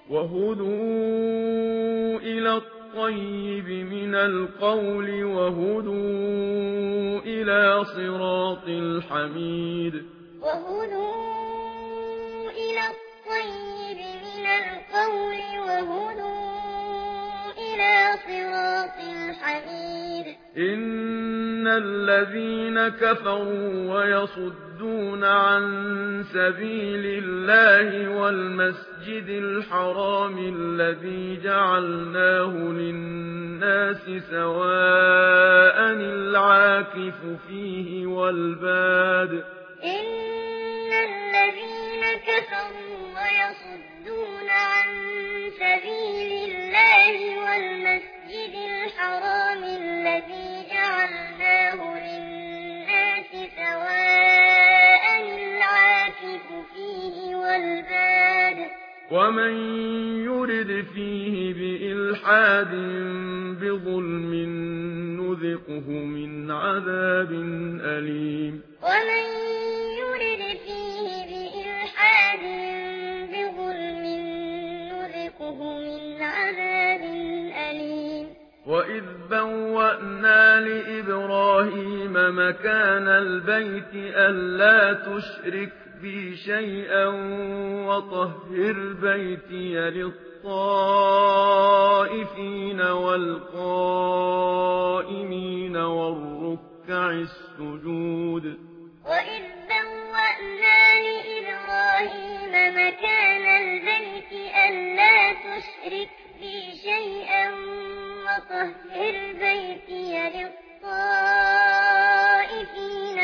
وهدوا إلى الطيب من القول وهدوا إلى صراط الحميد وهدوا إلى الطيب من القول وهدوا إلى صراط الحميد إن الذين كفروا ويصدون عن سبيل الله والمسجد الحرام الذي جعلناه للناس سواء العاكف فيه والباد إن الذين كفروا ويصدون عن سبيل الله والمسجد الحرام الذي جعلناه للناس سواء العاكف فيه والباد ومن يرد فيه بإلحاد بظلم نذقه من عذاب أليم ومن يرد فيه بإلحاد بظلم نذقه من عذاب أليم وإذ بوأنا لإبراهيم مكان البيت ألا تشرك بي شيئا وطهر بيتي للطائفين والقائمين والركع السجود وإذ بوأنا لإبراهيم مكان البيت ألا تشرك بي شيئا وطهر بيتي للطائفين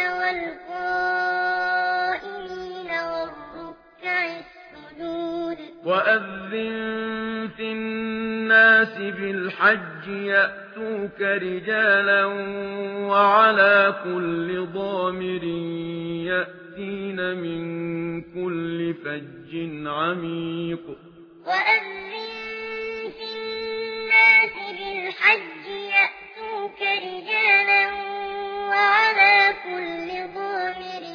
والقائمين والركع السجود وأذن في الناس بالحج يأتوك رجالا وعلى كل ضامر يأتين من كل فج عميق وأذن في الناس بالحج يأتوك رجالا وعلى كل ضامر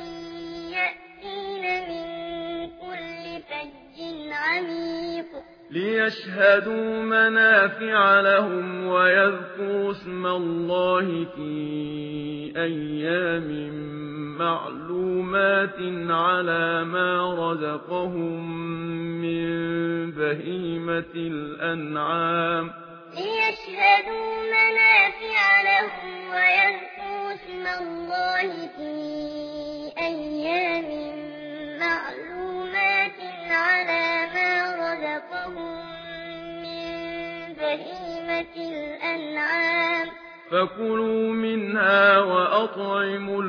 يأتين من كل فج عميق ليشهدوا منافع لهم ويذكروا اسم الله في أيام معلومات على ما رزقهم من بهيمة الأنعام ليشهدوا منافع لهم ويذكروا اسم الله في أيام معلومات على ما رزقهم من بهيمة الأنعام فكلوا منها وأطعموا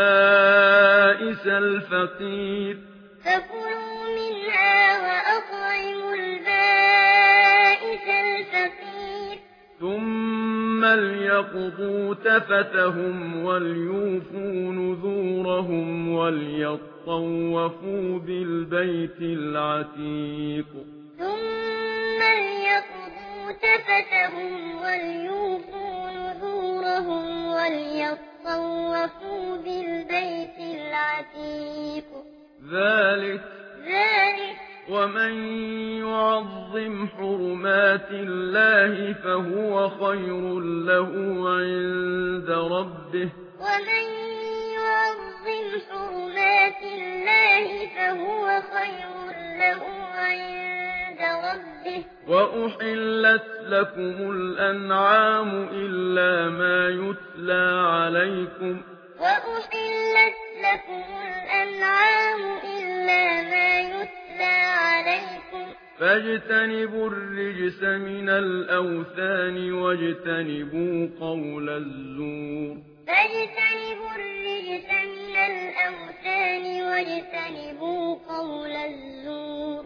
البائس الفقير فكلوا منها وأطعموا البائس الفقير ثم ليقضوا تفتهم وليوفوا نذورهم وليطوفوا بالبيت العتيق ثم ليقضوا تفتهم وليوفوا نذورهم وليطوفوا بالبيت العتيق ذلك ومن يعظم حرمات الله فهو خير له عند ربه ومن يعظم حرمات الله فهو خير له عند ربه وأحلت لكم الأنعام إلا ما يتلى عليكم وأحلت لكم الأنعام إلا ما يتلى عليكم فاجتنبوا الرجس من الأوثان واجتنبوا قول الزور فاجتنبوا الرجس من الأوثان واجتنبوا قول الزور